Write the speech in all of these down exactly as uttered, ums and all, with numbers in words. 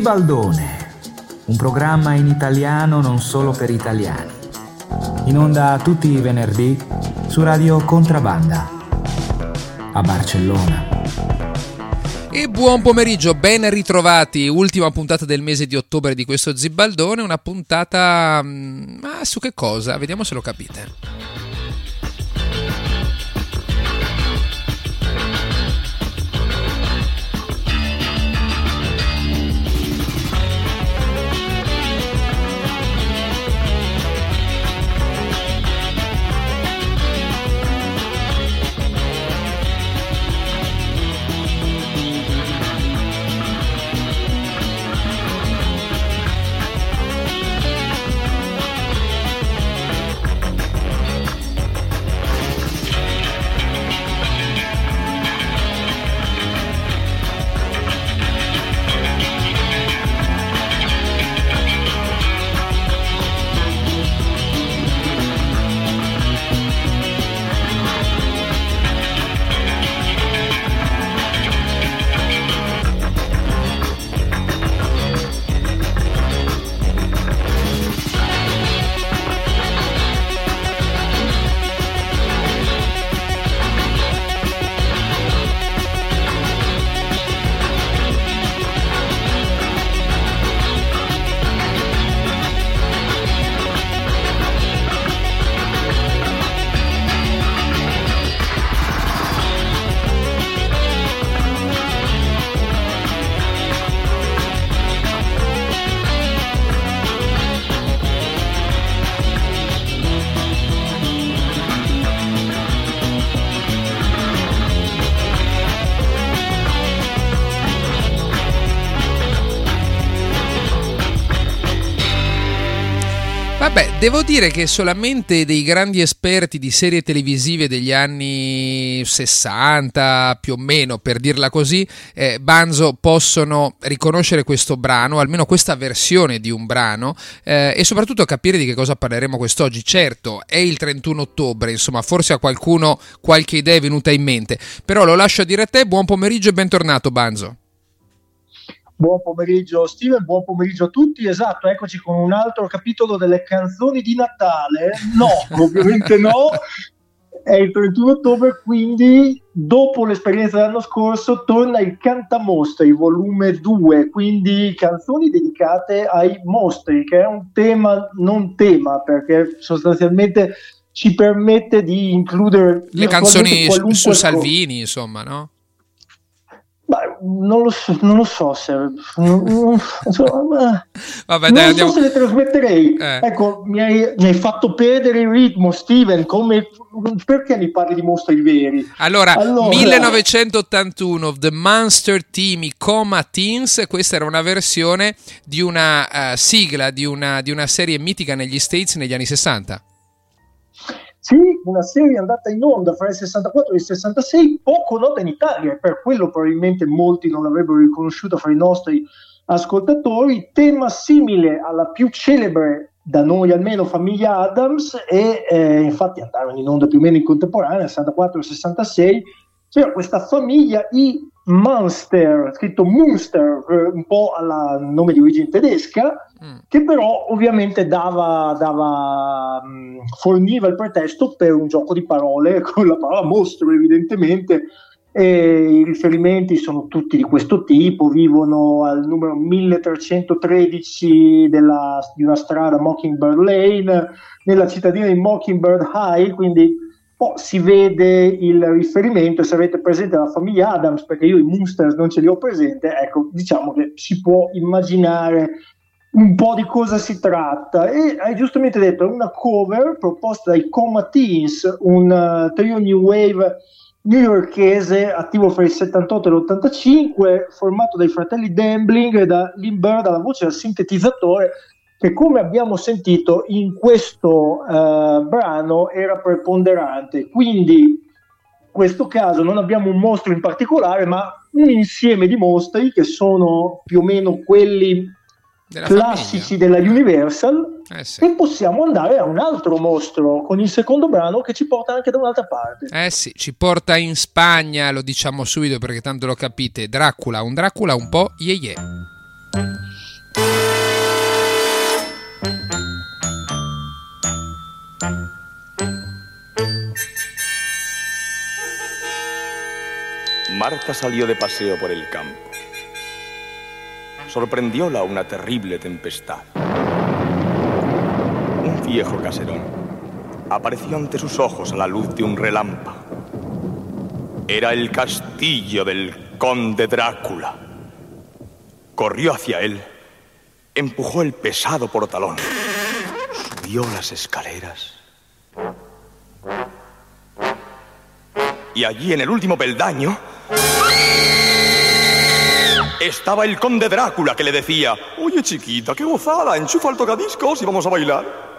Zibaldone, un programma in italiano non solo per italiani. In onda tutti i venerdì su Radio Contrabanda a Barcellona. E buon pomeriggio, ben ritrovati. Ultima puntata del mese di ottobre di questo Zibaldone, una puntata ma su che cosa? Vediamo se lo capite. Vabbè, devo dire che solamente dei grandi esperti di serie televisive degli anni sessanta, più o meno, per dirla così, eh, Banzo, possono riconoscere questo brano, almeno questa versione di un brano, eh, e soprattutto capire di che cosa parleremo quest'oggi. Certo, è il trentuno ottobre, insomma, forse a qualcuno qualche idea è venuta in mente, però lo lascio a dire a te. Buon pomeriggio e bentornato, Banzo. Buon pomeriggio Steven, buon pomeriggio a tutti. Esatto, eccoci con un altro capitolo delle canzoni di Natale. No, ovviamente no. È il trentuno ottobre, quindi dopo l'esperienza dell'anno scorso torna il Cantamostri, volume due, quindi canzoni dedicate ai mostri, che è un tema non tema, perché sostanzialmente ci permette di includere le canzoni su Salvini, insomma, no? Ma non lo so, non lo so se non, insomma, Vabbè, dai, non andiamo. so se le trasmetterei. Eh. Ecco, mi hai, mi hai fatto perdere il ritmo, Steven. Come, perché mi parli di mostri veri? Allora, allora, millenovecentottantuno, The Monster Team, i Coma Teens. Questa era una versione di una uh, sigla di una, di una serie mitica negli States negli anni sessanta. Sì, una serie andata in onda fra il sessantaquattro e il sessantasei, poco nota in Italia, e per quello probabilmente molti non l'avrebbero riconosciuta fra i nostri ascoltatori. Tema simile alla più celebre, da noi almeno, Famiglia Addams, e eh, infatti andarono in onda più o meno in contemporanea, sessantaquattro e sessantasei. C'era questa famiglia, i Munster, scritto Munster, un po' al nome di origine tedesca, mm. che però ovviamente dava, dava mh, forniva il pretesto per un gioco di parole con la parola mostro, evidentemente, e i riferimenti sono tutti di questo tipo. Vivono al numero milletrecentotredici della, di una strada, Mockingbird Lane, nella cittadina di Mockingbird High, quindi oh, si vede il riferimento. Se avete presente la famiglia Addams, perché io i Munsters non ce li ho presente, ecco, diciamo che si può immaginare un po' di cosa si tratta. E hai giustamente detto, è una cover proposta dai Coma Teens, un uh, trio new wave newyorkese attivo fra il settantotto e l'ottantacinque, formato dai fratelli Dambling e da Lynn Bird alla voce e al sintetizzatore, che, come abbiamo sentito in questo uh, brano, era preponderante. Quindi in questo caso non abbiamo un mostro in particolare, ma un insieme di mostri che sono più o meno quelli della classici famiglia della Universal, eh sì. E possiamo andare a un altro mostro con il secondo brano che ci porta anche da un'altra parte. Eh sì, ci porta in Spagna, lo diciamo subito perché tanto lo capite. Dracula, un Dracula un po' ye ye. Marta salió de paseo por el campo. Sorprendióla una terrible tempestad. Un viejo caserón apareció ante sus ojos a la luz de un relámpago. Era el castillo del conde Drácula. Corrió hacia él, empujó el pesado portalón, subió las escaleras. Y allí, en el último peldaño, estaba el conde Drácula, que le decía: oye, chiquita, qué gozada, enchufa el tocadiscos y vamos a bailar.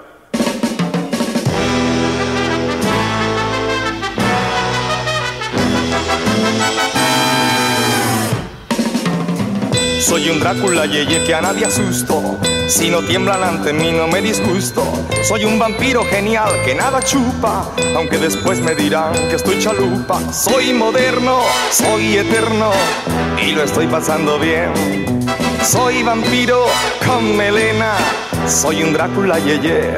Soy un Drácula yeye que a nadie asusto. Si no tiemblan ante mí no me disgusto. Soy un vampiro genial que nada chupa, aunque después me dirán que estoy chalupa. Soy moderno, soy eterno y lo estoy pasando bien. Soy vampiro con melena, soy un Drácula yeye.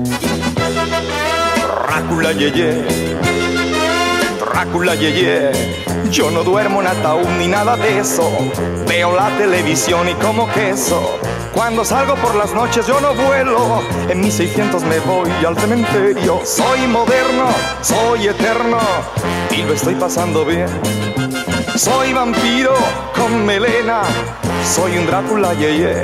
Drácula yeye, Drácula yeye. Yo no duermo en ataúd ni nada de eso. Veo la televisión y como queso. Cuando salgo por las noches yo no vuelo. En mis seiscientos me voy al cementerio. Soy moderno, soy eterno y lo estoy pasando bien. Soy vampiro con melena, soy un Drácula yeye.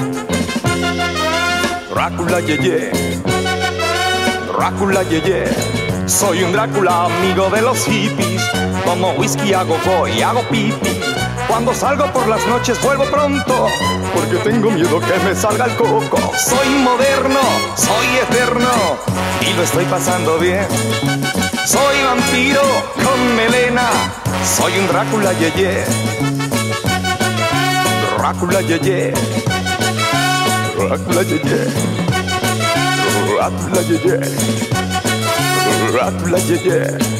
Drácula yeye, Drácula yeye. Soy un Drácula amigo de los hippies. Tomo whisky, hago go y hago pipi. Cuando salgo por las noches vuelvo pronto, porque tengo miedo que me salga el coco. Soy moderno, soy eterno y lo estoy pasando bien. Soy vampiro con melena, soy un Drácula yeye. Drácula yeye, Drácula yeye, Drácula yeye, Drácula yeye.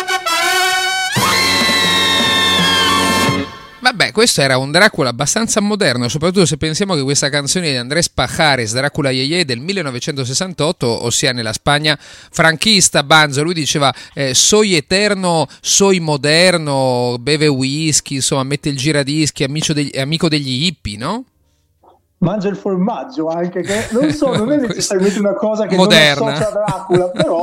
Vabbè, questo era un Dracula abbastanza moderno, soprattutto se pensiamo che questa canzone di Andrés Pajares, Dracula Yeye, del millenovecentosessantotto, ossia nella Spagna franchista. Banzo, lui diceva eh, soy eterno, soy moderno, beve whisky, insomma mette il giradischi, amico degli, amico degli hippie, no? Mangia il formaggio anche, che non so, non è necessariamente una cosa che moderna. Non associa a Dracula, però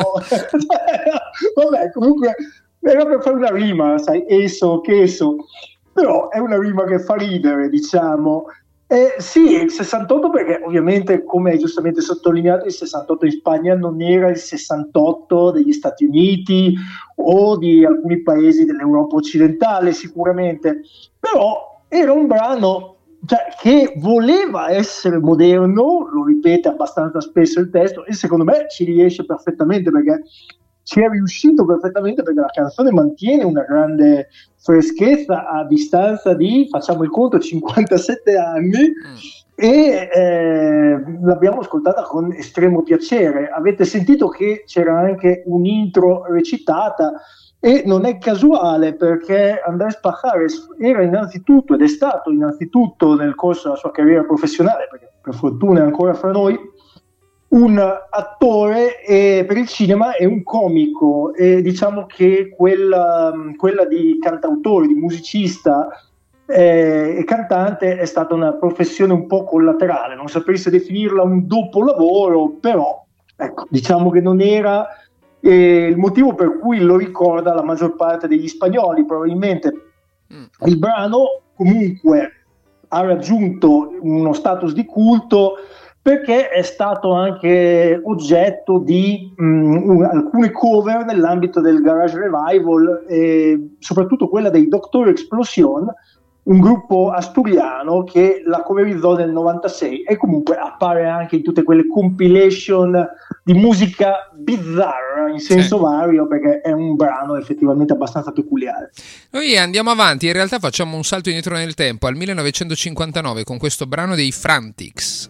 vabbè, comunque era per fare una rima, sai, eso, queso. Però è una rima che fa ridere, diciamo. Eh, sì, il sessantotto, perché ovviamente, come hai giustamente sottolineato, il sessantotto in Spagna non era il sessantotto degli Stati Uniti o di alcuni paesi dell'Europa occidentale, sicuramente. Però era un brano, cioè, che voleva essere moderno, lo ripete abbastanza spesso il testo, e secondo me ci riesce perfettamente, perché ci è riuscito perfettamente, perché la canzone mantiene una grande freschezza a distanza di, facciamo il conto, cinquantasette anni, mm. e eh, l'abbiamo ascoltata con estremo piacere. Avete sentito che c'era anche un'intro recitata, e non è casuale, perché Andrés Pajares era innanzitutto, ed è stato innanzitutto nel corso della sua carriera professionale, perché per fortuna è ancora fra noi, un attore eh, per il cinema e un comico, e diciamo che quella, quella di cantautore, di musicista eh, e cantante è stata una professione un po' collaterale, non saprei se definirla un dopolavoro, però ecco, diciamo che non era eh, il motivo per cui lo ricorda la maggior parte degli spagnoli. Probabilmente mm. il brano comunque ha raggiunto uno status di culto, perché è stato anche oggetto di mh, alcune cover nell'ambito del Garage Revival, e soprattutto quella dei Doctor Explosion, un gruppo asturiano che la coverizzò nel novantasei, e comunque appare anche in tutte quelle compilation di musica bizzarra in senso sì. vario, perché è un brano effettivamente abbastanza peculiare. Noi andiamo avanti, in realtà facciamo un salto indietro nel tempo, al millenovecentocinquantanove, con questo brano dei Frantics.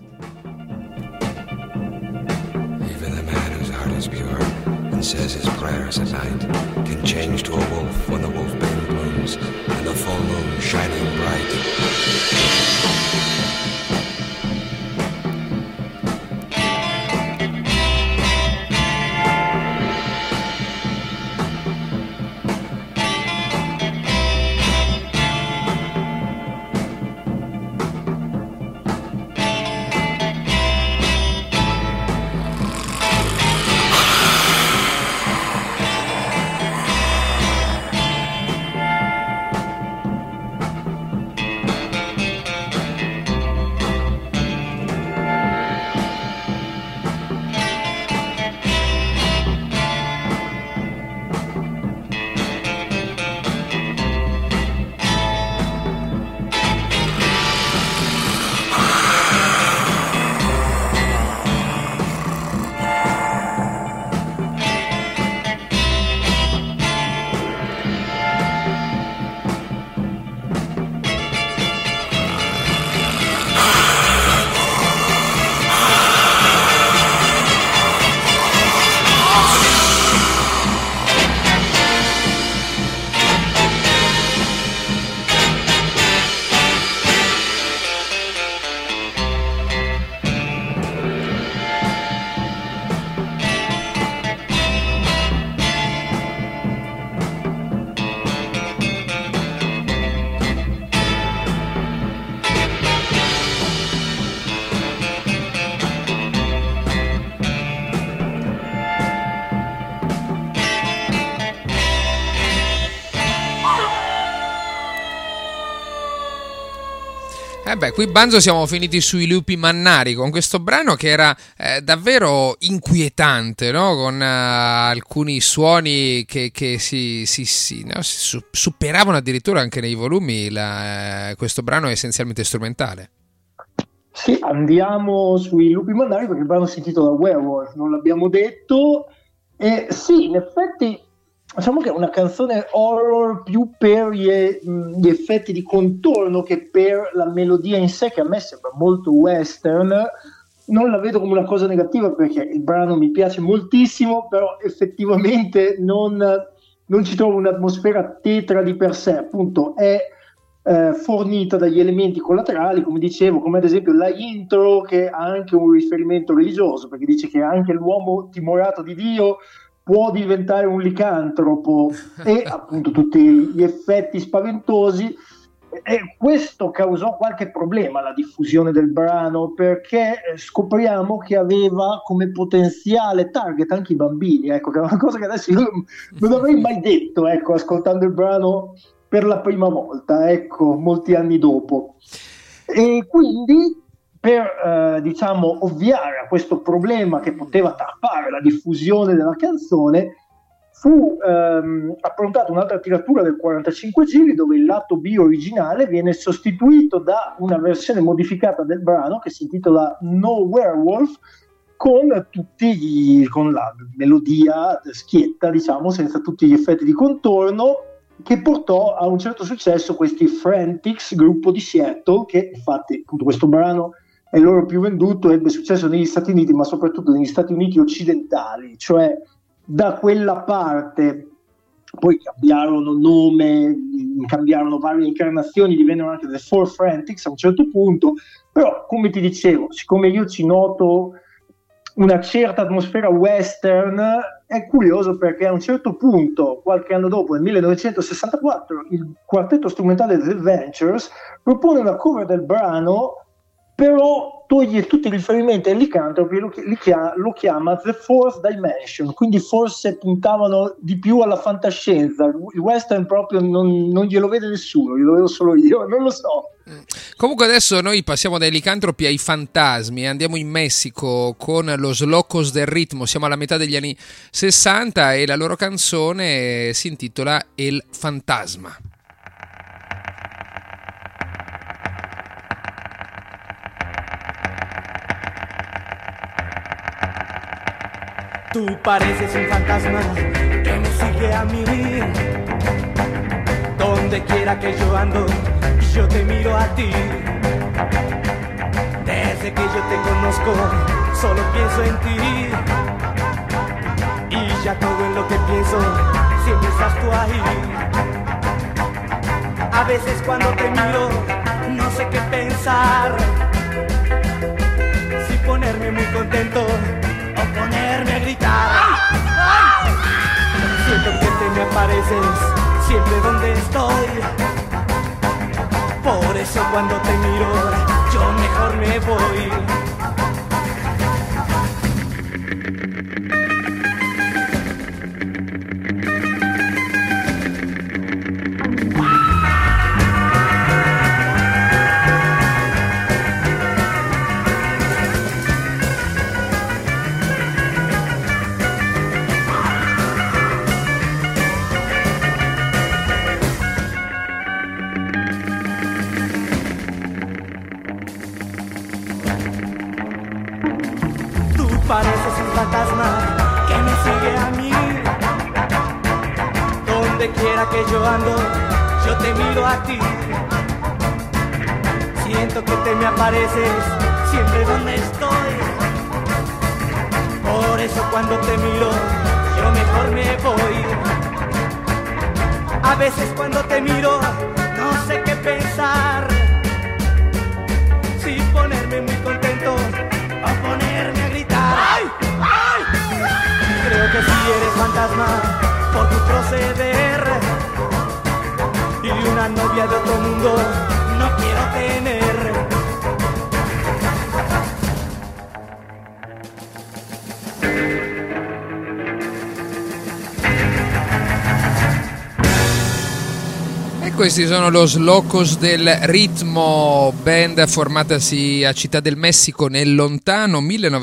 Pure and says his prayers at night can change to a wolf when the wolfbane blooms and the full moon shining bright. Eh beh, qui Banzo siamo finiti sui lupi mannari con questo brano che era eh, davvero inquietante, no? Con uh, alcuni suoni che, che si, si, si, no? si su- superavano addirittura anche nei volumi. La, eh, questo brano è essenzialmente strumentale. Sì, andiamo sui lupi mannari perché il brano si intitola Werewolf, non l'abbiamo detto. E sì, in effetti diciamo che è una canzone horror più per gli, gli effetti di contorno che per la melodia in sé, che a me sembra molto western. Non la vedo come una cosa negativa perché il brano mi piace moltissimo, però effettivamente non, non ci trovo un'atmosfera tetra di per sé, appunto è eh, fornita dagli elementi collaterali, come dicevo, come ad esempio la intro, che ha anche un riferimento religioso, perché dice che anche l'uomo timorato di Dio può diventare un licantropo, e appunto tutti gli effetti spaventosi. E questo causò qualche problema alla diffusione del brano, perché scopriamo che aveva come potenziale target anche i bambini, ecco, che è una cosa che adesso io non avrei mai detto, ecco, ascoltando il brano per la prima volta, ecco, molti anni dopo. E quindi per eh, diciamo ovviare a questo problema che poteva tappare la diffusione della canzone, fu ehm, approntata un'altra tiratura del quarantacinque giri, dove il lato B originale viene sostituito da una versione modificata del brano che si intitola No Werewolf, con tutti gli, con la melodia schietta, diciamo, senza tutti gli effetti di contorno, che portò a un certo successo questi Frantics, gruppo di Seattle, che infatti appunto questo brano è il loro più venduto, ebbe successo negli Stati Uniti, ma soprattutto negli Stati Uniti occidentali, cioè da quella parte. Poi cambiarono nome, cambiarono varie incarnazioni, divennero anche The Four Frantics a un certo punto, però come ti dicevo, siccome io ci noto una certa atmosfera western, è curioso perché a un certo punto, qualche anno dopo, nel millenovecentosessantaquattro, il quartetto strumentale The Ventures propone una cover del brano, però toglie tutti i riferimenti ai licantropi e lo, chiama, lo chiama The Fourth Dimension, quindi forse puntavano di più alla fantascienza. Il western proprio non, non glielo vede nessuno, glielo vedo solo io, non lo so. Comunque adesso noi passiamo dai licantropi ai fantasmi, andiamo in Messico con Los Locos del Ritmo, siamo alla metà degli anni sessanta e la loro canzone si intitola El Fantasma. Tú pareces un fantasma que me sigue a mí. Donde quiera que yo ando, yo te miro a ti. Desde que yo te conozco, solo pienso en ti. Y ya todo en lo que pienso, siempre estás tú ahí. A veces cuando te miro, no sé qué pensar. Si ponerme muy contento o ponerme a gritar. Siento que te me apareces siempre donde estoy. Por eso cuando te miro yo mejor me voy. Pareces un fantasma que me sigue a mí. Donde quiera que yo ando, yo te miro a ti. Siento que te me apareces siempre donde estoy. Por eso cuando te miro, yo mejor me voy. A veces cuando te miro, no sé qué pensar. Si ponerme muy contento o ponerme a gritar. ¡Ay! ¡Ay! Creo que si eres fantasma por tu proceder y una novia de otro mundo no quiero tener. E questi sono los Locos del Ritmo, band formatasi a Città del Messico nel lontano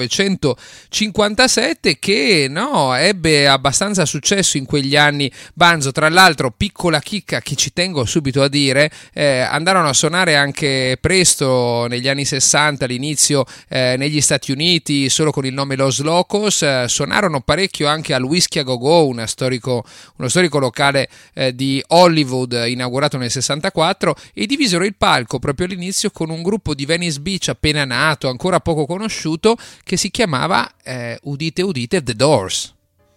millenovecentocinquantasette, che no, ebbe abbastanza successo in quegli anni. Banzo, tra l'altro, piccola chicca che ci tengo subito a dire, eh, andarono a suonare anche presto negli anni sessanta, all'inizio eh, negli Stati Uniti solo con il nome Los Locos, eh, suonarono parecchio anche al Whisky a Go Go, una storico, uno storico locale eh, di Hollywood inaugurato nel sessantaquattro, e divisero il palco proprio all'inizio con un gruppo di Venice Beach appena nato, ancora poco conosciuto, che si chiamava eh, udite udite The Doors.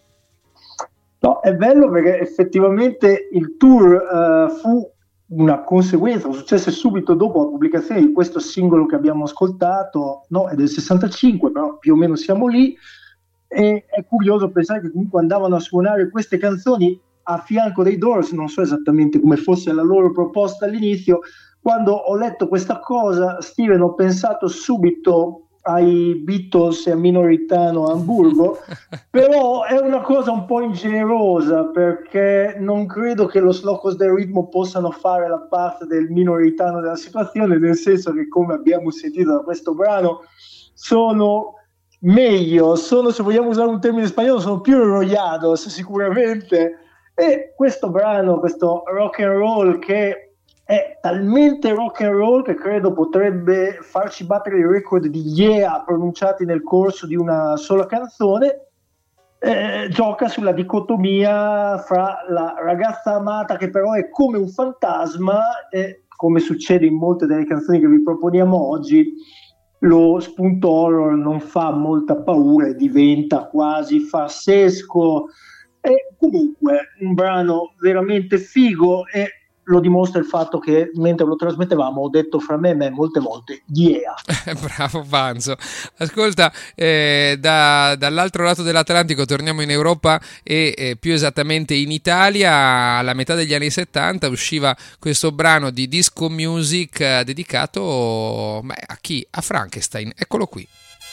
No, è bello perché effettivamente il tour uh, fu una conseguenza, un successo subito dopo la pubblicazione di questo singolo che abbiamo ascoltato, no, è del sessantacinque, però più o meno siamo lì, e è curioso pensare che comunque andavano a suonare queste canzoni a fianco dei Doors. Non so esattamente come fosse la loro proposta all'inizio. Quando ho letto questa cosa, Steven, ho pensato subito ai Beatles e a Minoritano a Hamburgo, però è una cosa un po' ingenerosa, perché non credo che Los Locos del Ritmo possano fare la parte del Minoritano della situazione, nel senso che, come abbiamo sentito da questo brano, sono meglio, sono, se vogliamo usare un termine spagnolo, sono più enrollados sicuramente. E questo brano, questo rock and roll, che è talmente rock and roll che credo potrebbe farci battere il record di yeah pronunciati nel corso di una sola canzone, eh, gioca sulla dicotomia fra la ragazza amata che però è come un fantasma, e come succede in molte delle canzoni che vi proponiamo oggi, lo spunto horror non fa molta paura e diventa quasi farsesco. E comunque un brano veramente figo, e lo dimostra il fatto che mentre lo trasmettevamo ho detto fra me e me molte volte yeah. Bravo Banzo. Ascolta, eh, da, dall'altro lato dell'Atlantico torniamo in Europa, e eh, più esattamente in Italia. Alla metà degli anni settanta usciva questo brano di disco music eh, dedicato beh, a chi? A Frankenstein. Eccolo qui.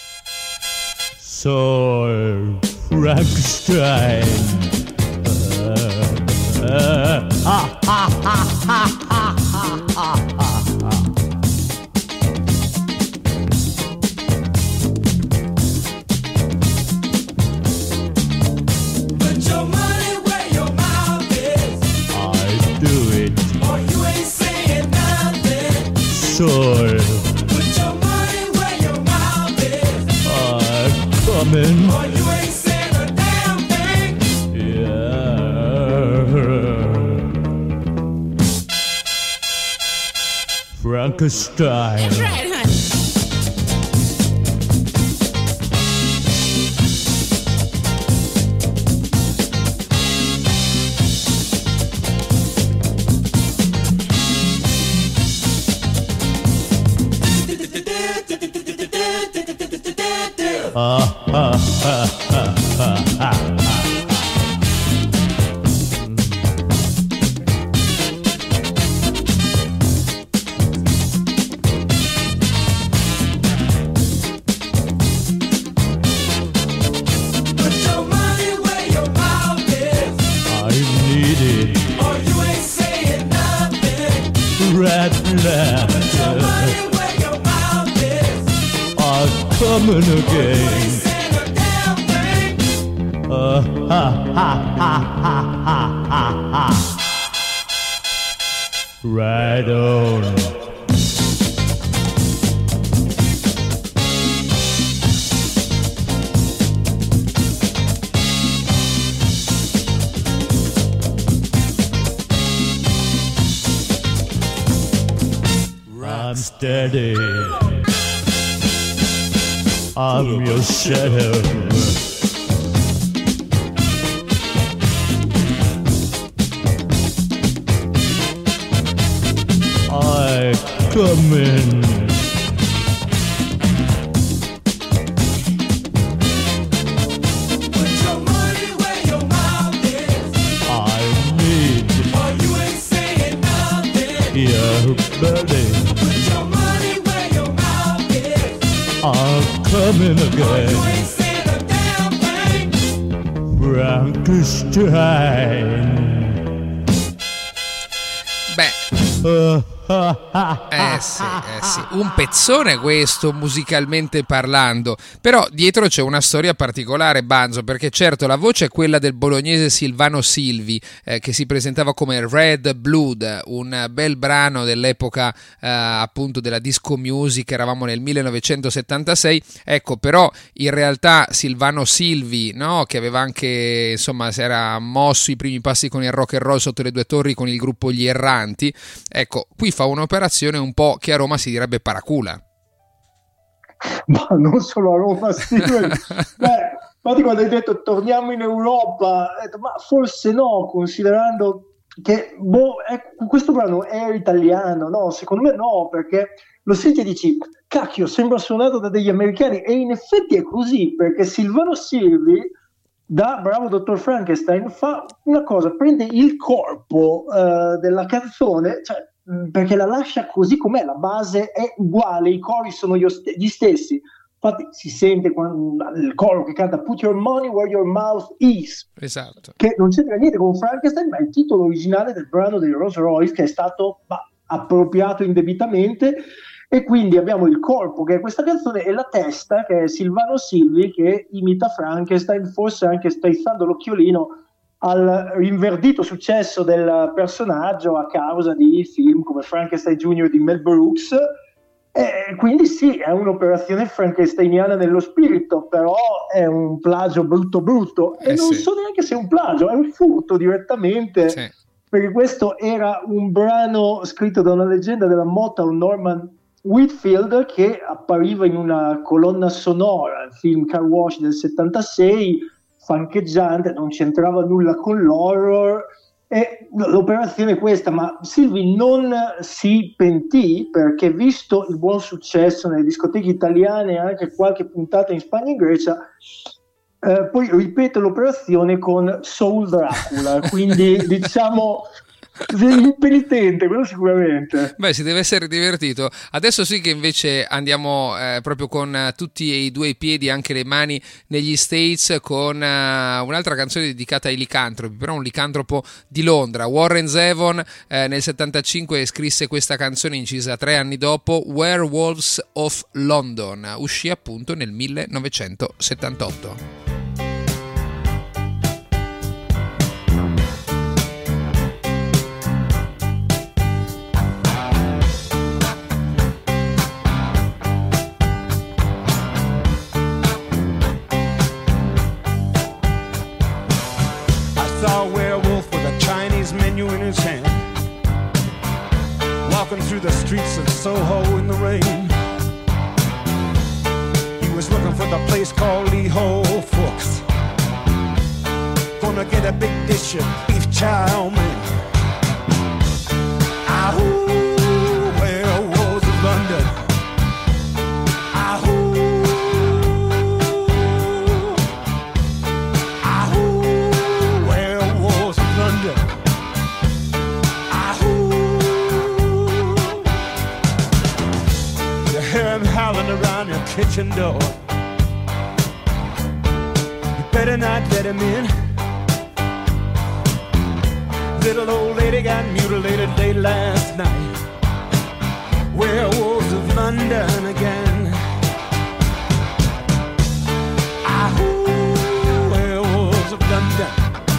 So Frankenstein. Uh, uh, ah, ah, ah, ah, ah, ah, ah, ah. Put your money where your mouth is. I do it. Or you ain't saying nothing. So Put your money where your mouth is. I'm coming. Or you ain't saying a damn thing. Yeah. Frankenstein. That's right, honey. Ah, ah, ah, ah, ah, ah. Put your money where your mouth is. I need it. Or you ain't saying nothing. Red lamp. Put your money where your mouth is. I'm coming You again. ain't saying a damn thing. Uh, ha, ha, ha, ha, ha, ha, ha. Right on. I'm steady. I'm your shadow. I come in. Put your money where your mouth is. I need Or you ain't saying nothing. your body. Put your money where your mouth is. I'm coming Or you again. ain't saying a damn thing. Frankenstein. Beh, Eh sì, eh sì, un pezzone questo musicalmente parlando, però dietro c'è una storia particolare, Banzo, perché certo la voce è quella del bolognese Silvano Silvi, eh, che si presentava come Red Blood, un bel brano dell'epoca eh, appunto della disco music, eravamo nel millenovecentosettantasei, ecco, però in realtà Silvano Silvi, no, che aveva anche, insomma, si era mosso i primi passi con il rock and roll sotto le due torri con il gruppo Gli Erranti, ecco, qui fa un'operazione un po' che a Roma si direbbe paracula. Ma non solo a Roma, sì. Beh, infatti quando hai detto torniamo in Europa, ho detto, ma forse no, considerando che boh, è, questo brano è italiano, no? Secondo me no, perché lo senti e dici, cacchio, sembra suonato da degli americani, e in effetti è così, perché Silvano Silvi, da Bravo Dottor Frankenstein, fa una cosa, prende il corpo uh, della canzone, cioè, perché la lascia così com'è, la base è uguale, i cori sono gli stessi, infatti si sente quando, il coro che canta Put your money where your mouth is, esatto, che non c'entra niente con Frankenstein, ma è il titolo originale del brano dei Rolls Royce, che è stato bah, appropriato indebitamente, e quindi abbiamo il corpo che è questa canzone e la testa che è Silvano Silvi che imita Frankenstein, forse anche strizzando l'occhiolino al rinverdito successo del personaggio a causa di film come Frankenstein Junior di Mel Brooks, e quindi sì, è un'operazione frankensteiniana nello spirito, però è un plagio brutto brutto, e eh non sì. so neanche se è un plagio, è un furto direttamente, sì. Perché questo era un brano scritto da una leggenda della Motown, Norman Whitfield, che appariva in una colonna sonora, il film Car Wash del settantasei, fancheggiante, non c'entrava nulla con l'horror, e l'operazione è questa, ma Silvi non si pentì, perché visto il buon successo nelle discoteche italiane e anche qualche puntata in Spagna e in Grecia, eh, poi ripete l'operazione con Soul Dracula, quindi diciamo impenitente, quello sicuramente. Beh, si deve essere divertito. Adesso sì che invece andiamo eh, proprio con uh, tutti e due i piedi, anche le mani negli States, con uh, un'altra canzone dedicata ai licantropi, però un licantropo di Londra. Warren Zevon eh, nel settantacinque scrisse questa canzone, incisa tre anni dopo, Werewolves of London, uscì appunto nel millenovecentosettantotto. Walking through the streets of Soho in the rain, he was looking for the place called Lee Ho Fooks. Gonna get a big dish of beef chow mein. Ahoo, werewolves of London. Ahoo, ahoo, werewolves of London. Hear him howling around your kitchen door. You better not let him in. Little old lady got mutilated late last night. Werewolves of London again. Ahoo, werewolves of London.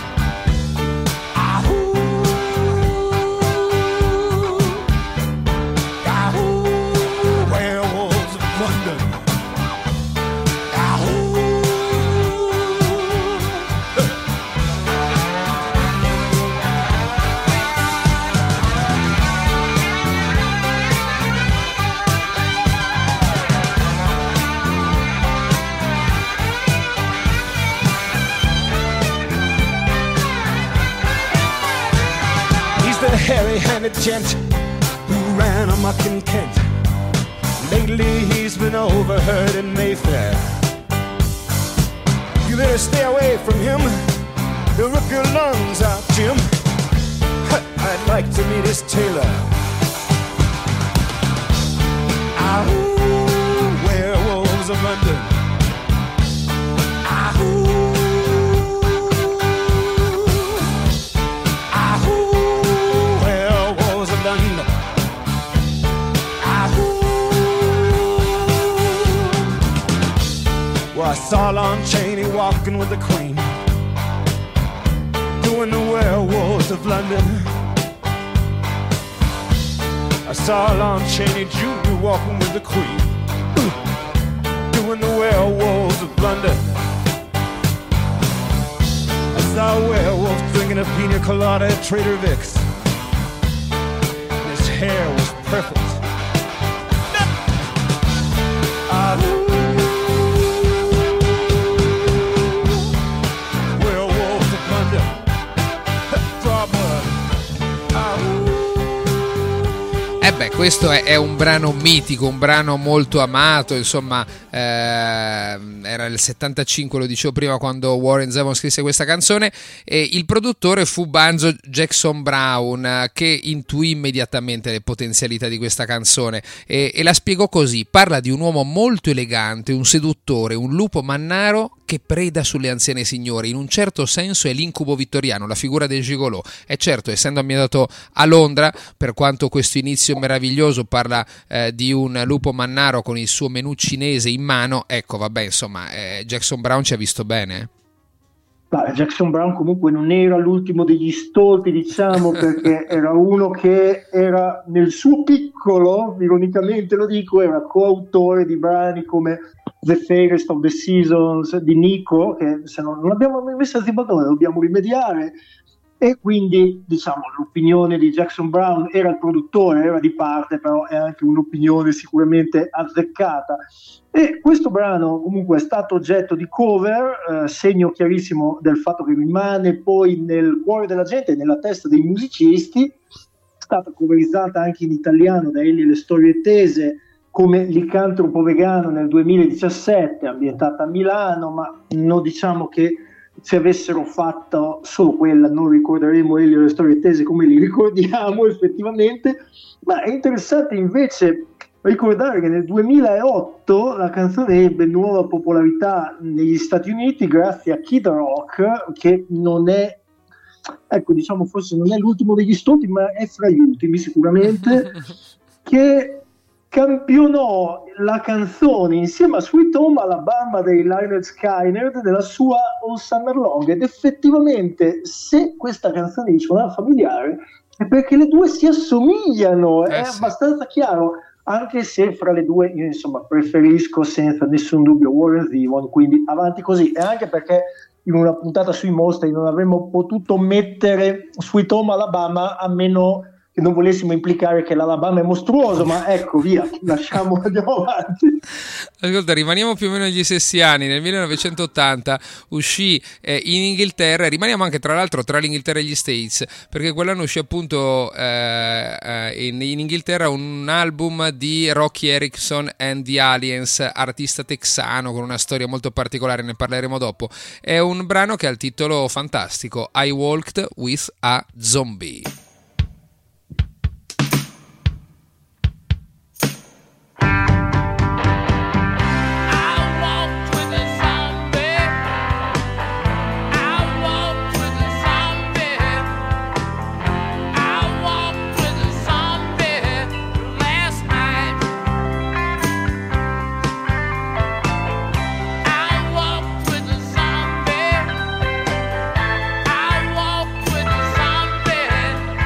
Hairy-handed gent who ran amok in Kent. Lately he's been overheard in Mayfair. You better stay away from him. He'll rip your lungs out, Jim. I'd like to meet his tailor. Ahoo, werewolves of London. Ahoo. London. saw Lon Chaney walking with the Queen, doing the Werewolves of London. I saw Lon Chaney Junior walking with the Queen, doing the Werewolves of London. I saw a werewolf drinking a pina colada at Trader Vic's, and his hair was perfect. I Eh beh, questo è, è un brano mitico, un brano molto amato, insomma, eh, era il settantacinque, lo dicevo prima, quando Warren Zevon scrisse questa canzone, e il produttore fu Banjo Jackson Brown, che intuì immediatamente le potenzialità di questa canzone e, e la spiegò così: parla di un uomo molto elegante, un seduttore, un lupo mannaro che preda sulle anziane signore. In un certo senso è l'incubo vittoriano, la figura del gigolò. E certo, essendo ambientato a Londra, per quanto questo inizio meraviglioso parla eh, di un lupo mannaro con il suo menù cinese in mano, ecco, vabbè, insomma, eh, Jackson Brown ci ha visto bene. Beh, Jackson Brown comunque non era l'ultimo degli stolti, diciamo, perché era uno che era nel suo piccolo, ironicamente lo dico, era coautore di brani come The Fairest of the Seasons di Nico, che se non, non abbiamo mai messo a zimbabwe dobbiamo rimediare, e quindi diciamo l'opinione di Jackson Brown era il produttore, era di parte, però è anche un'opinione sicuramente azzeccata. E questo brano comunque è stato oggetto di cover, eh, segno chiarissimo del fatto che rimane poi nel cuore della gente e nella testa dei musicisti. È stata coverizzata anche in italiano da Ellie e le Storie Tese come Licantropo Vegano nel duemiladiciassette, ambientata a Milano, ma non diciamo che se avessero fatto solo quella non ricorderemo Ellie e le Storie Tese come li ricordiamo effettivamente. Ma è interessante invece ricordare che nel duemilaotto la canzone ebbe nuova popolarità negli Stati Uniti grazie a Kid Rock, che non è, ecco, diciamo forse non è l'ultimo degli stolti, ma è fra gli ultimi sicuramente, che campionò la canzone insieme a Sweet Home Alabama dei Lynyrd Skynyrd nella sua All Summer Long. Ed effettivamente, se questa canzone vi suonava familiare, è perché le due si assomigliano, eh, è sì. abbastanza chiaro, anche se fra le due io insomma preferisco senza nessun dubbio Warren Zevon, quindi avanti così. E anche perché in una puntata sui mostri non avremmo potuto mettere Sweet Home Alabama a meno che non volessimo implicare che l'Alabama è mostruoso, ma ecco, via, lasciamo, andiamo avanti. Ascolta, rimaniamo più o meno negli stessi anni. Nel millenovecentottanta uscì eh, in Inghilterra, e rimaniamo anche tra l'altro tra l'Inghilterra e gli States, perché quell'anno uscì appunto eh, eh, in, in Inghilterra un album di Rocky Erickson and the Aliens, artista texano con una storia molto particolare, ne parleremo dopo. È un brano che ha il titolo fantastico, I Walked with a Zombie. I walked with a zombie.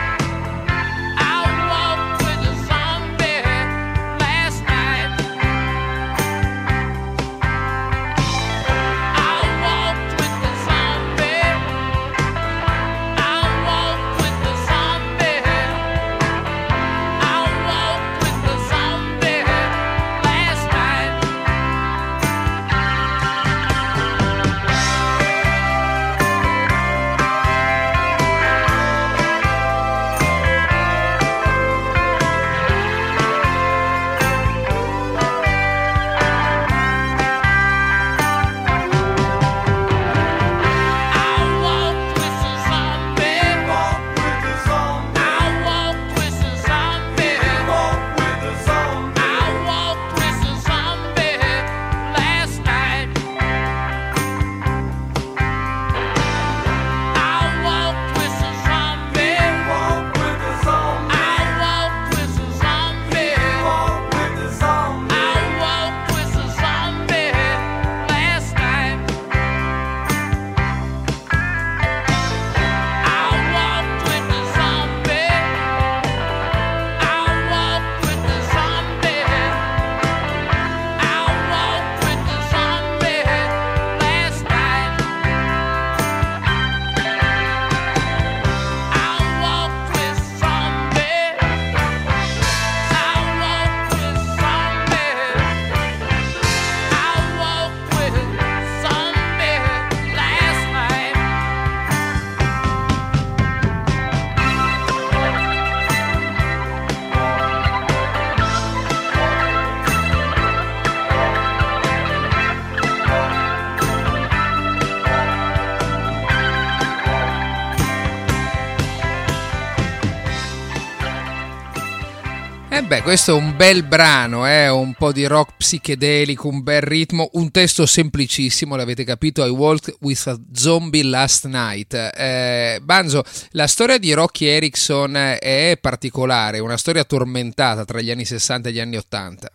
beh, questo è un bel brano, eh? Un po' di rock psichedelico, un bel ritmo, un testo semplicissimo, l'avete capito, I Walked with a Zombie Last Night. Eh, Banzo, la storia di Roky Erickson è particolare, una storia tormentata tra gli anni sessanta e gli anni ottanta.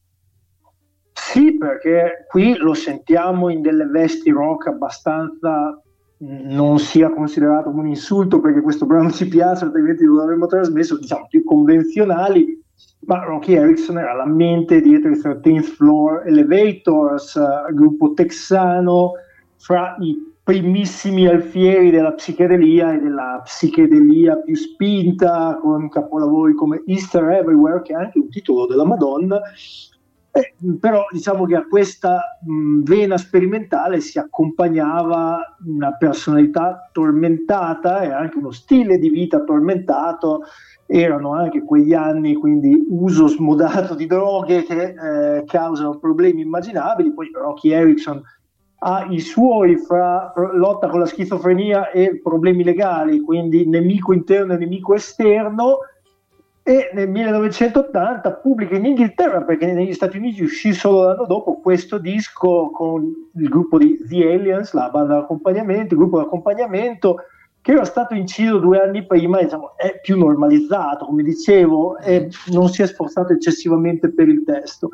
Sì, perché qui lo sentiamo in delle vesti rock abbastanza, non sia considerato un insulto perché questo brano ci piace, altrimenti lo avremmo trasmesso, diciamo più convenzionali, ma Roky Erickson era la mente dietro i thirteenth Floor Elevators, uh, gruppo texano fra i primissimi alfieri della psichedelia e della psichedelia più spinta, con capolavori come Easter Everywhere, che è anche un titolo della Madonna. Eh, però diciamo che a questa mh, vena sperimentale si accompagnava una personalità tormentata e anche uno stile di vita tormentato. Erano anche quegli anni, quindi uso smodato di droghe che eh, causano problemi immaginabili. Poi Roky Erickson ha i suoi fra lotta con la schizofrenia e problemi legali, quindi nemico interno e nemico esterno. E nel millenovecentottanta pubblica in Inghilterra, perché negli Stati Uniti uscì solo l'anno dopo, questo disco con il gruppo di The Aliens, la banda d'accompagnamento, il gruppo d'accompagnamento, che era stato inciso due anni prima, diciamo, è più normalizzato, come dicevo, e non si è sforzato eccessivamente per il testo.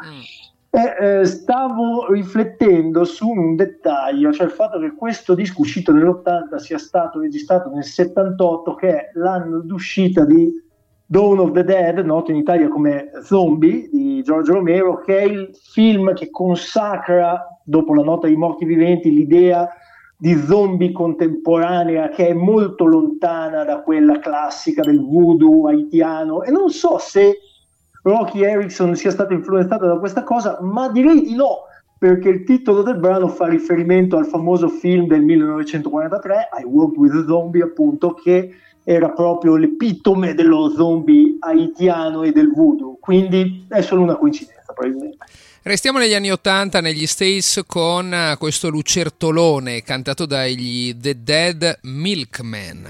E, eh, stavo riflettendo su un dettaglio, cioè il fatto che questo disco uscito nell'ottanta sia stato registrato nel settantotto, che è l'anno d'uscita di Dawn of the Dead, noto in Italia come Zombie, di George Romero, che è il film che consacra, dopo La notte dei morti viventi, l'idea di zombie contemporanea che è molto lontana da quella classica del voodoo haitiano. E non so se Roky Erickson sia stato influenzato da questa cosa, ma direi di no, perché il titolo del brano fa riferimento al famoso film del millenovecentoquarantatré, I Walked with a Zombie, appunto, che era proprio l'epitome dello zombie haitiano e del voodoo, quindi è solo una coincidenza probabilmente. Restiamo negli anni ottanta negli States con questo lucertolone cantato dagli The Dead Milkmen.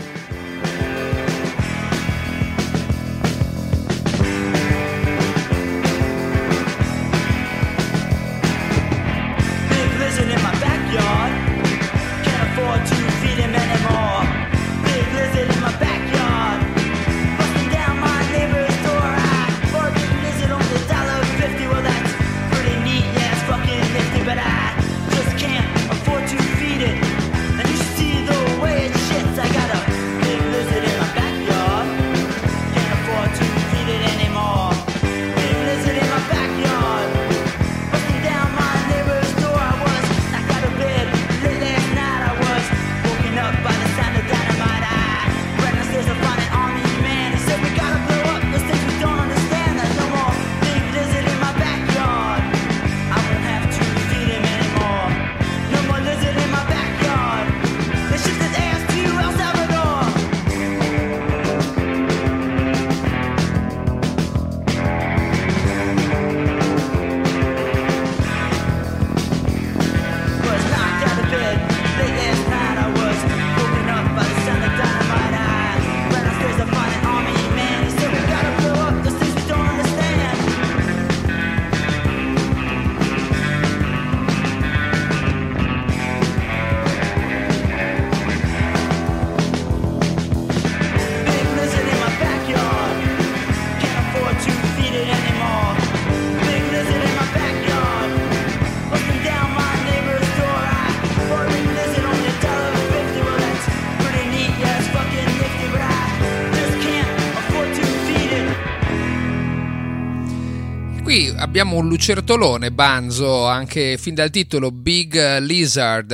Qui abbiamo un lucertolone, Banzo, anche fin dal titolo Big Lizard,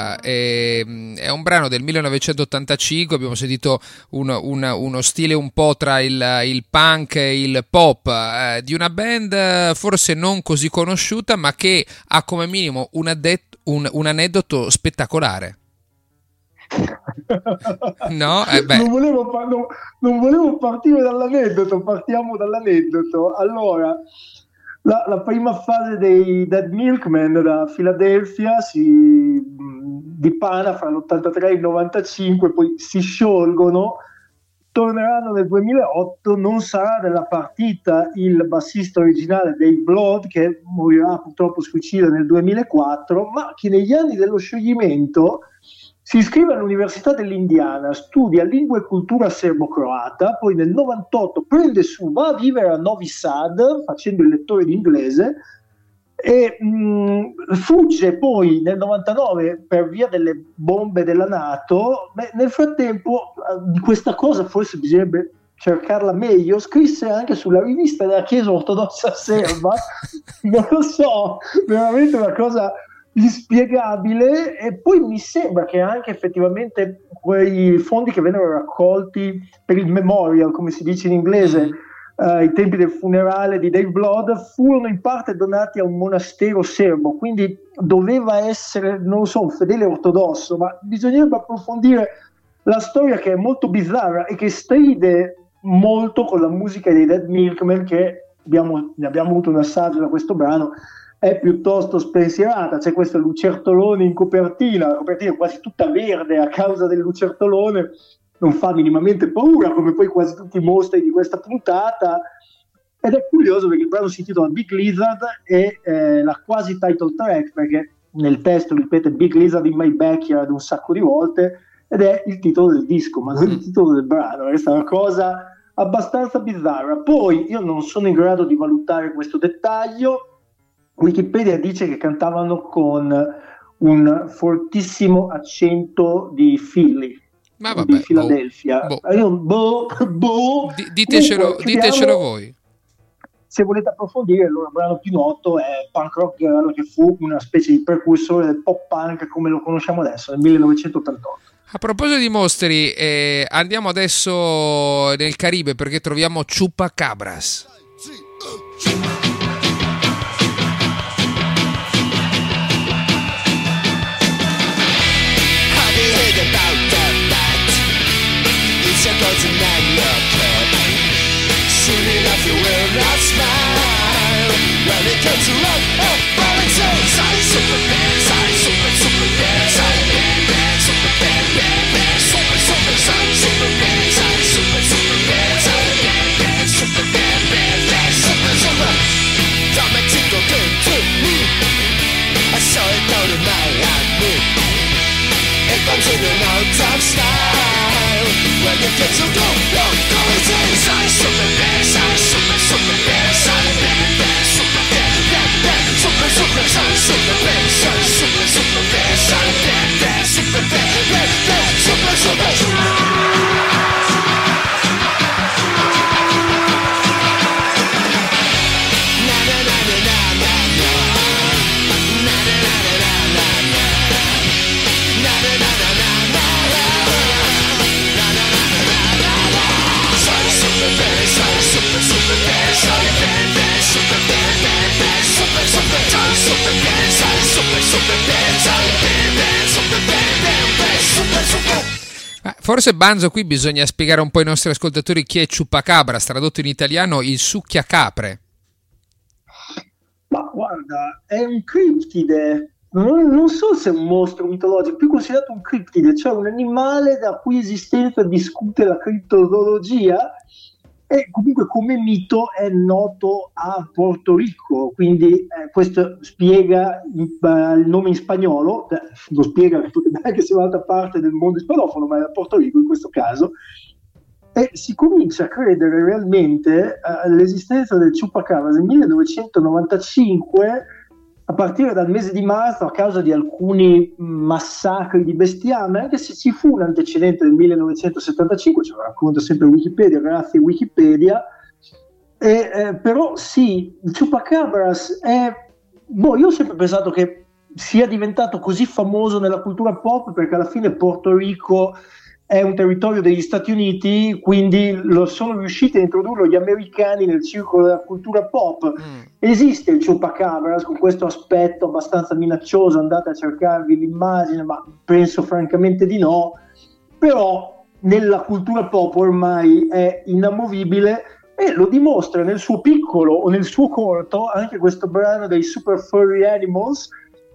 eh, è un brano del millenovecentottantacinque, abbiamo sentito un, un, uno stile un po' tra il, il punk e il pop, eh, di una band forse non così conosciuta, ma che ha come minimo un, addet- un, un aneddoto spettacolare. No? Eh beh. Non, volevo, non, non volevo partire dall'aneddoto, partiamo dall'aneddoto. Allora, la, la prima fase dei Dead Milkmen da Filadelfia si dipana fra l'ottantatré e il novantacinque, poi si sciolgono, ritorneranno nel duemilaotto. Non sarà nella partita il bassista originale Dave Blood, che morirà purtroppo suicida nel duemilaquattro, ma che negli anni dello scioglimento si iscrive all'Università dell'Indiana, studia lingua e cultura serbo-croata, poi nel novantotto prende su, va a vivere a Novi Sad facendo il lettore di inglese, e mh, fugge poi nel novantanove per via delle bombe della NATO. Beh, nel frattempo di questa cosa forse bisognerebbe cercarla meglio, scrisse anche sulla rivista della Chiesa Ortodossa Serba, non lo so, veramente una cosa inspiegabile. E poi mi sembra che anche effettivamente quei fondi che vennero raccolti per il memorial, come si dice in inglese, Uh, ai tempi del funerale di Dave Blood, furono in parte donati a un monastero serbo, quindi doveva essere, non lo so, un fedele ortodosso, ma bisognerebbe approfondire la storia, che è molto bizzarra e che stride molto con la musica dei Dead Milkmen, che abbiamo, ne abbiamo avuto un assaggio da questo brano, è piuttosto spensierata. C'è questo lucertolone in copertina, la copertina è quasi tutta verde a causa del lucertolone, non fa minimamente paura, come poi quasi tutti i mostri di questa puntata, ed è curioso perché il brano si intitola Big Lizard e eh, la quasi title track, perché nel testo ripete Big Lizard in my backyard un sacco di volte, ed è il titolo del disco, ma non il titolo del brano. Questa è una cosa abbastanza bizzarra. Poi io non sono in grado di valutare questo dettaglio. Wikipedia dice che cantavano con un fortissimo accento di Philly, ma vabbè, di Filadelfia. boh, boh. Io, boh, boh. D- ditecelo, Comunque, ditecelo chiudiamo, voi. Se volete approfondire, allora il brano più noto è Punk Rock Girl, che fu una specie di precursore del pop punk come lo conosciamo adesso, nel millenovecentottantotto. A proposito di mostri, eh, andiamo adesso nel Caribe perché troviamo Chupacabras. Soon enough you will not smile when it comes to rock and politics. I'm super bad, I'm super super bad, I'm bad bad, super bad bad bad, super super I'm super bad, I'm super super bad, I'm bad bad, super bad bad bad, super super. Don't make it go good to me. I saw it down in my hand. It comes in and out of style when it gets so go go go. It's I'm super bad, I'm super super bad, I'm bad bad, super bad bad bad, super super I'm super bad, I'm super super bad, I'm bad bad, super bad bad bad, super super. Forse Banzo qui bisogna spiegare un po' ai nostri ascoltatori chi è Chupacabras, tradotto in italiano il succhiacapre. Ma guarda, è un criptide, non, non so se è un mostro mitologico, più considerato un criptide, cioè un animale da cui esistenza discute la criptozoologia, e comunque come mito è noto a Porto Rico, quindi eh, questo spiega il, uh, il nome in spagnolo, eh, lo spiega anche se è un'altra parte del mondo ispanofono, ma è a Porto Rico in questo caso, e si comincia a credere realmente uh, all'esistenza del Chupacabras nel millenovecentonovantacinque, a partire dal mese di marzo, a causa di alcuni massacri di bestiame, anche se ci fu un antecedente nel millenovecentosettantacinque, ce lo racconta sempre Wikipedia, grazie Wikipedia, e, eh, però sì, il Chupacabras è, boh, io ho sempre pensato che sia diventato così famoso nella cultura pop perché alla fine Porto Rico è un territorio degli Stati Uniti, quindi lo sono riusciti a introdurlo gli americani nel circolo della cultura pop. Mm. Esiste il Chupacabras con questo aspetto abbastanza minaccioso, andate a cercarvi l'immagine, ma penso francamente di no, però nella cultura pop ormai è inamovibile e lo dimostra nel suo piccolo o nel suo corto anche questo brano dei Super Furry Animals,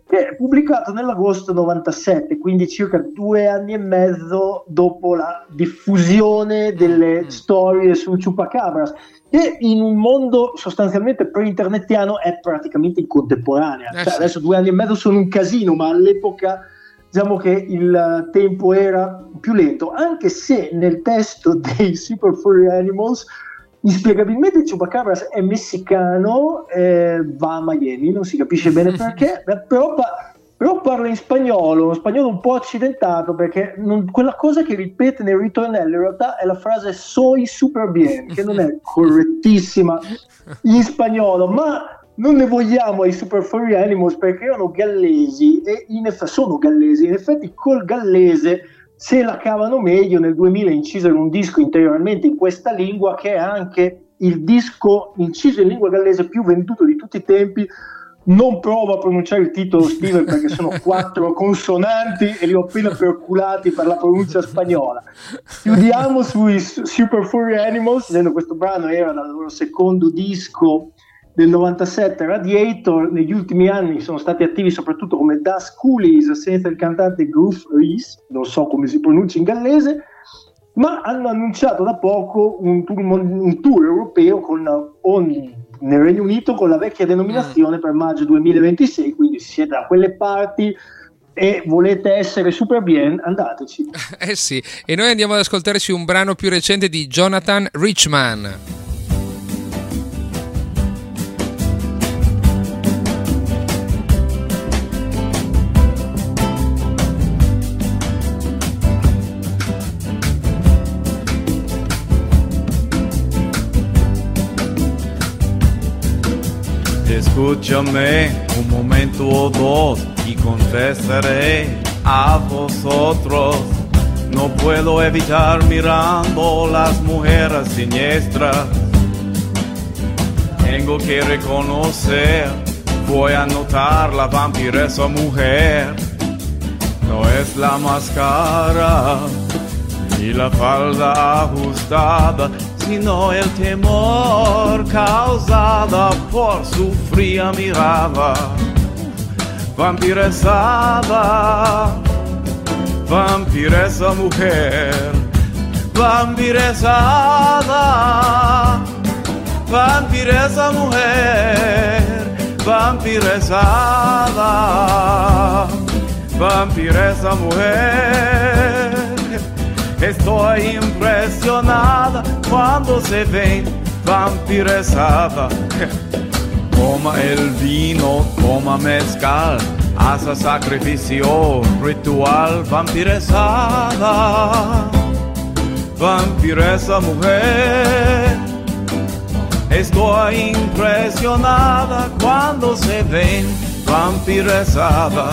che è pubblicato nell'agosto novantasette, quindi circa due anni e mezzo dopo la diffusione delle mm. storie su Chupacabras, che in un mondo sostanzialmente pre-internetiano è praticamente in contemporanea. Eh cioè, sì. Adesso due anni e mezzo sono un casino, ma all'epoca diciamo che il tempo era più lento, anche se nel testo dei Super Furry Animals inspiegabilmente Chupacabras è messicano, eh, va a Miami, non si capisce bene perché, però, però parla in spagnolo, uno spagnolo un po' accidentato, perché non, quella cosa che ripete nel ritornello in realtà è la frase soy super bien, che non è correttissima in spagnolo, ma non ne vogliamo ai Super Furry Animals perché erano gallesi e in effetti sono gallesi, in effetti col gallese se la cavano meglio. Nel duemila incisero un disco integralmente in questa lingua, che è anche il disco inciso in lingua gallese più venduto di tutti i tempi. Non provo a pronunciare il titolo, Steven, perché sono quattro consonanti e li ho appena perculati per la pronuncia spagnola. Chiudiamo sui Super Furry Animals, dicendo questo brano era dal loro secondo disco del novantasette, Radiator. Negli ultimi anni sono stati attivi soprattutto come Das Coolies, senza il cantante Groove Reese, non so come si pronuncia in gallese, ma hanno annunciato da poco un tour, un tour europeo con, on, nel Regno Unito con la vecchia denominazione per maggio duemilaventisei, quindi se siete da quelle parti e volete essere super bien, andateci. Eh sì, e noi andiamo ad ascoltarci un brano più recente di Jonathan Richman. Escúchame un momento o dos y confesaré a vosotros. No puedo evitar mirando las mujeres siniestras. Tengo que reconocer, voy a notar la vampiresa mujer. No es la máscara ni la falda ajustada, sino el temor causado por su fría mirada. Vampiresada, vampiresa mujer, vampiresada, vampiresa mujer, vampiresada, vampiresa mujer. Estoy impresionada cuando se ven vampiresada. Toma el vino, toma mezcal, hace sacrificio ritual. Vampiresada, vampiresa mujer. Estoy impresionada cuando se ven vampiresada.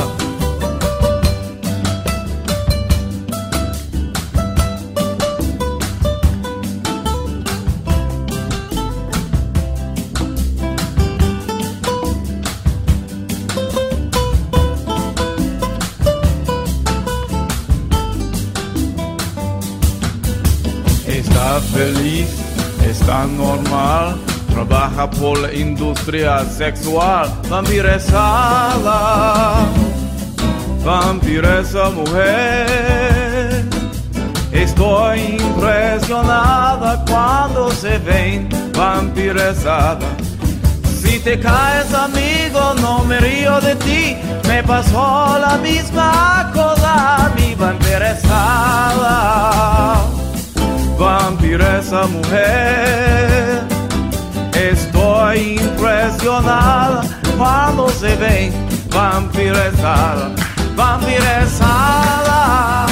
Feliz, está normal, trabaja por la industria sexual. Vampiresada, vampiresa mujer. Estoy impresionada cuando se ven vampiresada. Si te caes, amigo, no me río de ti. Me pasó la misma cosa, mi vampiresada, vampiresa mujer. Estoy impresionada cuando se ven vampiresada, vampiresada,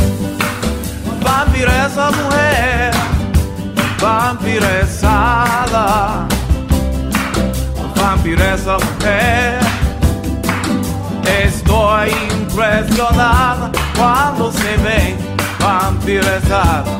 vampiresa mujer, vampiresada, vampiresa mujer. Estoy impresionada cuando se ven vampiresada.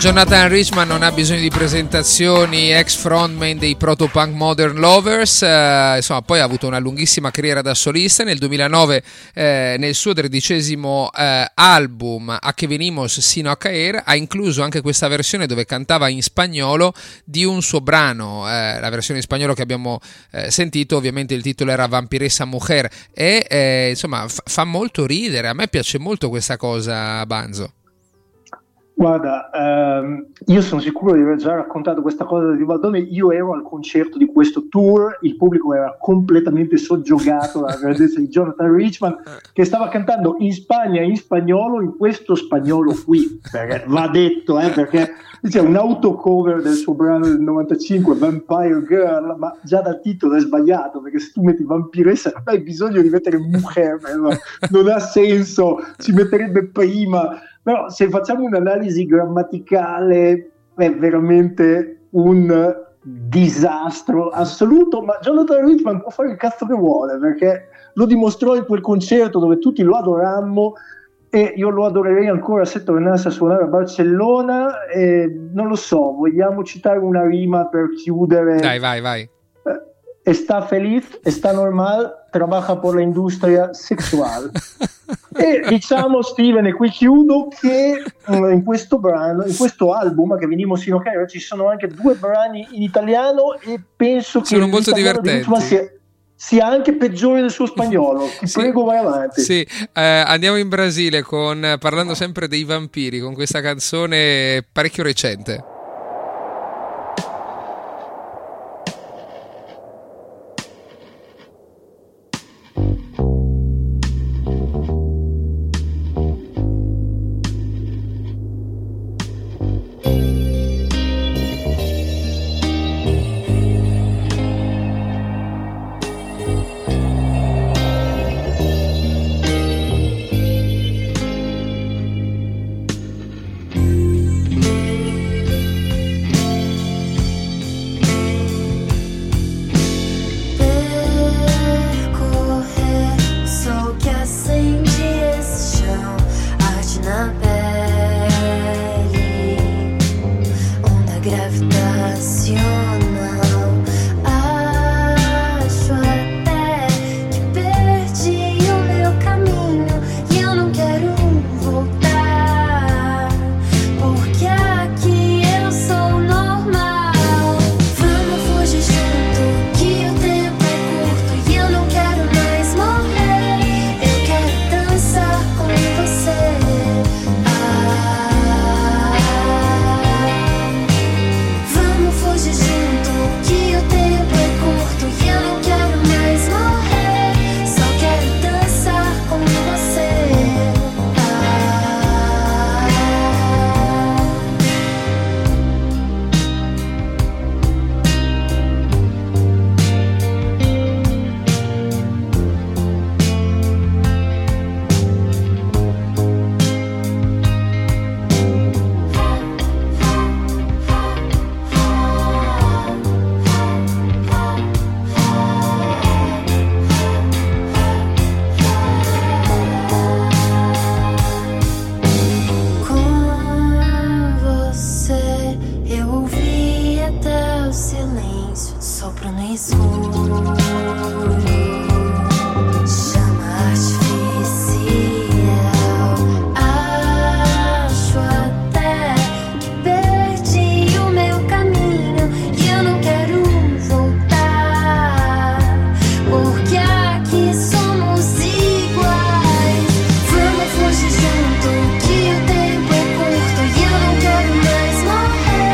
Jonathan Richman non ha bisogno di presentazioni, ex frontman dei proto-punk Modern Lovers, eh, insomma poi ha avuto una lunghissima carriera da solista. Nel duemilanove eh, nel suo tredicesimo eh, album A che venimos sino a caer ha incluso anche questa versione dove cantava in spagnolo di un suo brano, eh, la versione in spagnolo che abbiamo eh, sentito, ovviamente il titolo era Vampiressa Mujer e eh, insomma f- fa molto ridere, a me piace molto questa cosa, Banzo. Guarda, ehm, io sono sicuro di aver già raccontato questa cosa di Valdone. Io ero al concerto di questo tour, il pubblico era completamente soggiogato dalla grandezza di Jonathan Richman, che stava cantando in Spagna in spagnolo, in questo spagnolo qui, perché va detto, eh, perché c'è un autocover del suo brano del novantacinque, Vampire Girl, ma già dal titolo è sbagliato, perché se tu metti vampiressa non hai bisogno di mettere mujer, non ha senso, ci metterebbe prima. Però se facciamo un'analisi grammaticale è veramente un disastro assoluto, ma Jonathan Richman può fare il cazzo che vuole, perché lo dimostrò in quel concerto dove tutti lo adorammo e io lo adorerei ancora se tornasse a suonare a Barcellona. E non lo so, vogliamo citare una rima per chiudere? Dai, vai, vai. Está feliz, está normal, trabaja por la industria sexual. E diciamo, Steven, e qui chiudo, che in questo brano, in questo album che venimos sino a caer, ci sono anche due brani in italiano e penso sono che molto divertenti. Sia, sia anche peggiore del suo spagnolo. Ti sì, prego, vai avanti. Sì, eh, andiamo in Brasile con, parlando sempre dei vampiri, con questa canzone parecchio recente.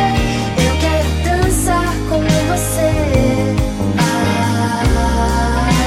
Você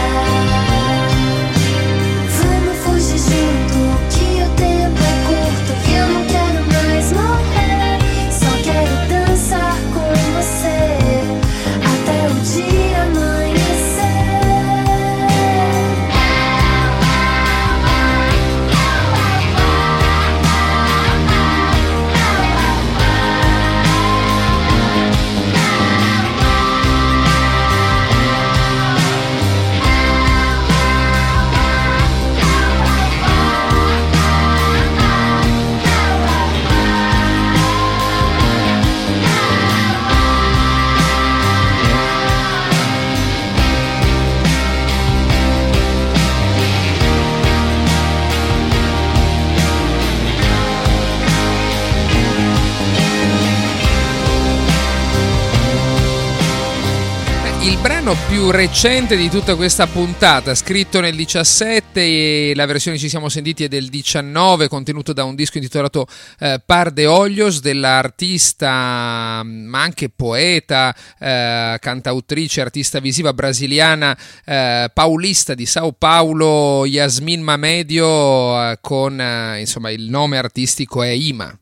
brano più recente di tutta questa puntata, scritto nel diciassette e la versione ci siamo sentiti è del diciannove, contenuto da un disco intitolato eh, Par de Olhos, dell'artista ma anche poeta, eh, cantautrice, artista visiva brasiliana, eh, paulista di Sao Paulo, Yasmin Mamedio, eh, con eh, insomma il nome artistico è Ima.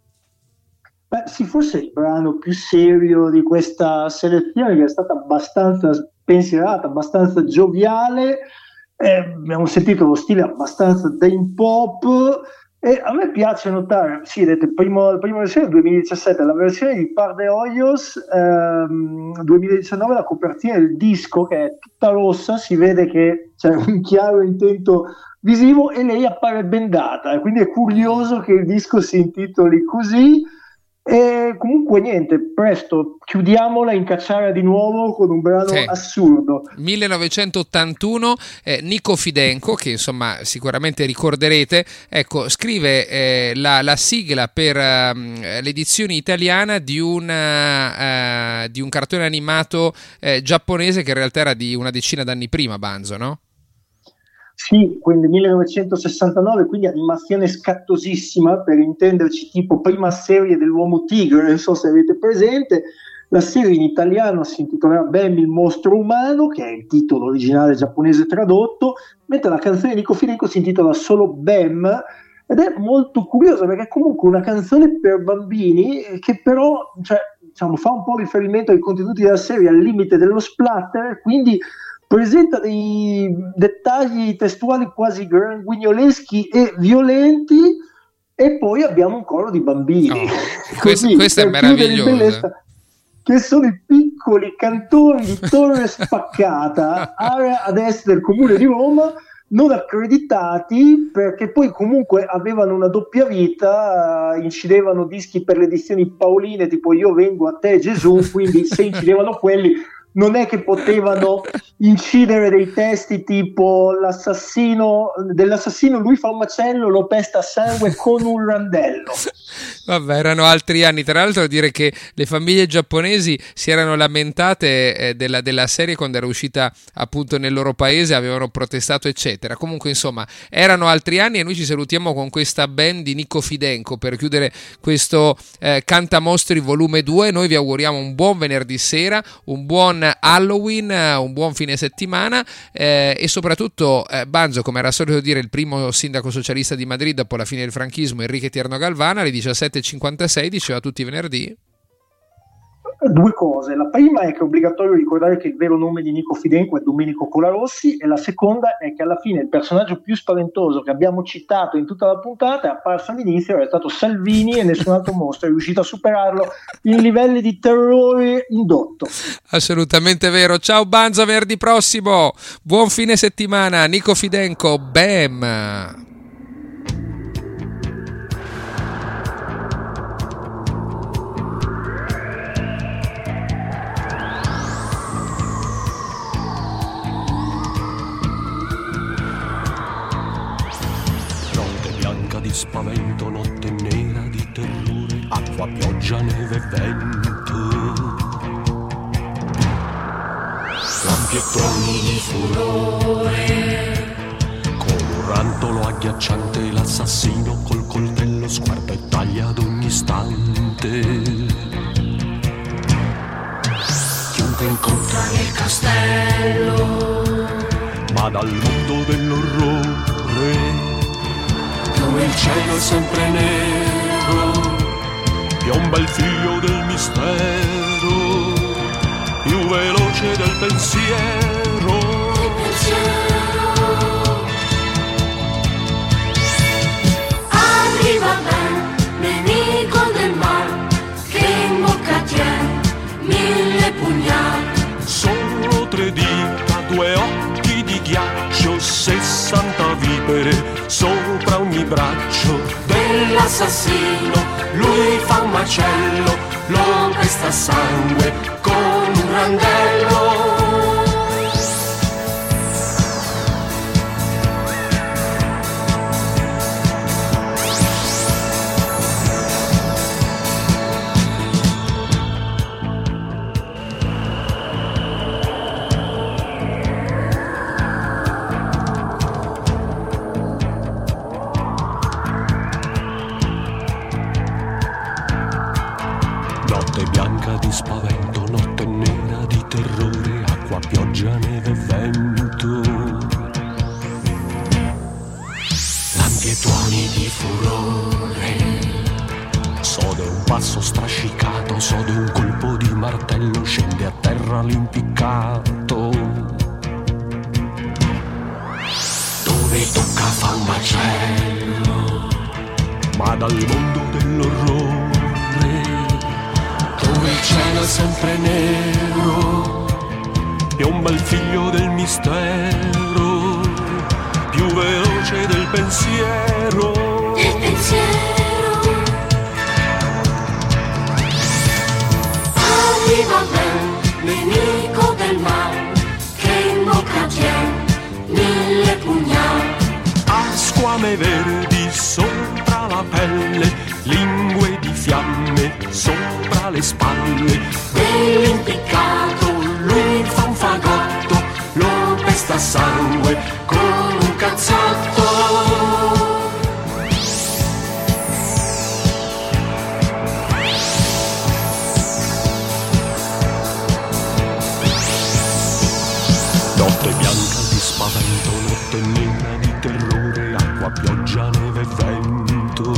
Beh, sì, forse il brano più serio di questa selezione, che è stata abbastanza spensierata, abbastanza gioviale. Eh, abbiamo sentito lo stile abbastanza dance pop e a me piace notare, sì, vedete, primo, la prima versione del duemiladiciassette, la versione di Par de Olhos ehm, duemiladiciannove, la copertina del disco che è tutta rossa, si vede che c'è un chiaro intento visivo e lei appare bendata, quindi è curioso che il disco si intitoli così. E comunque niente, presto chiudiamola in cacciara di nuovo con un brano sì. assurdo. millenovecentottantuno, eh, Nico Fidenco, che insomma sicuramente ricorderete, ecco, scrive eh, la, la sigla per uh, l'edizione italiana di un, uh, di un cartone animato uh, giapponese che in realtà era di una decina d'anni prima, Banzo, no? Sì, quindi millenovecentosessantanove, quindi animazione scattosissima, per intenderci, tipo prima serie dell'Uomo Tigre, non so se avete presente. La serie in italiano si intitolerà Bem il mostro umano, che è il titolo originale giapponese tradotto, mentre la canzone di Nico Fidenco si intitola solo Bem, ed è molto curiosa perché è comunque una canzone per bambini che però, cioè, diciamo, fa un po' riferimento ai contenuti della serie al limite dello splatter, quindi presenta dei dettagli testuali quasi guignoleschi e violenti, e poi abbiamo un coro di bambini. Oh, questo, Così, questo è meraviglioso. Che sono i piccoli cantori di Torre Spaccata, area ad est del comune di Roma, non accreditati perché poi comunque avevano una doppia vita, incidevano dischi per le edizioni paoline tipo Io vengo a te Gesù, quindi se incidevano quelli non è che potevano incidere dei testi tipo l'assassino dell'assassino lui fa un macello, lo pesta a sangue con un randello. Vabbè, erano altri anni. Tra l'altro dire che le famiglie giapponesi si erano lamentate eh, della, della serie quando era uscita appunto nel loro paese, avevano protestato eccetera. Comunque insomma erano altri anni e noi ci salutiamo con questa band di Nico Fidenco per chiudere questo eh, Cantamostri volume due. Noi vi auguriamo un buon venerdì sera, un buon Halloween, un buon fine settimana eh, e soprattutto eh, Banzo, come era solito dire il primo sindaco socialista di Madrid dopo la fine del franchismo, Enrique Tierno Galvana, alle diciassette e cinquantasei diceva tutti i venerdì due cose. La prima è che è obbligatorio ricordare che il vero nome di Nico Fidenco è Domenico Colarossi, e la seconda è che alla fine il personaggio più spaventoso che abbiamo citato in tutta la puntata è apparso all'inizio, è stato Salvini, e nessun altro mostro è riuscito a superarlo in livelli di terrore indotto. Assolutamente vero. Ciao Banzo, venerdì prossimo, buon fine settimana. Nico Fidenco, Bam. Di spavento, notte nera di terrore, acqua, pioggia, neve e vento, lampi e tuoni di furore, con un rantolo agghiacciante l'assassino col coltello sguarda e taglia ad ogni istante. Chiunque incontra nel castello, ma dal mondo dell'orrore, dove il cielo è sempre nero, piomba il figlio del mistero, più veloce del pensiero. Il pensiero. Arriva ben, nemico del mal, che in bocca tien mille pugnali. Sono tre dita, due occhi di ghiaccio, sessanta vipere sopra ogni braccio dell'assassino. Lui fa un macello, lo pesta a sangue con un randello. pioggia, neve e vento, lampi e tuoni di furore. So di un passo strascicato, so di un colpo di martello, scende a terra l'impiccato. Dove tocca fa un macello, ma dal mondo dell'orrore, dove il cielo è sempre nero, piomba il figlio del mistero, più veloce del pensiero. Del pensiero. Arriva ben, nemico del male, che in bocca tiene mille pugnali. Ha squame verdi sopra la pelle, lingue di fiamme sopra le spalle. Dell'impiccato lui fa un fagotto, lo pesta a sangue con un cazzotto. Notte bianca di spavento, notte nera di terrore, acqua, pioggia, neve e vento.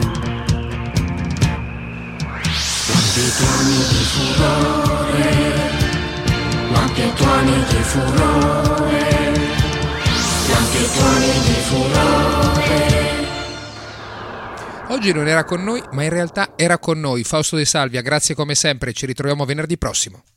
Lampi e tuoni di furore, lampi e tuoni di furore, lampi e tuoni di furore. Oggi non era con noi, ma in realtà era con noi. Fausto De Salvia, grazie come sempre, ci ritroviamo venerdì prossimo.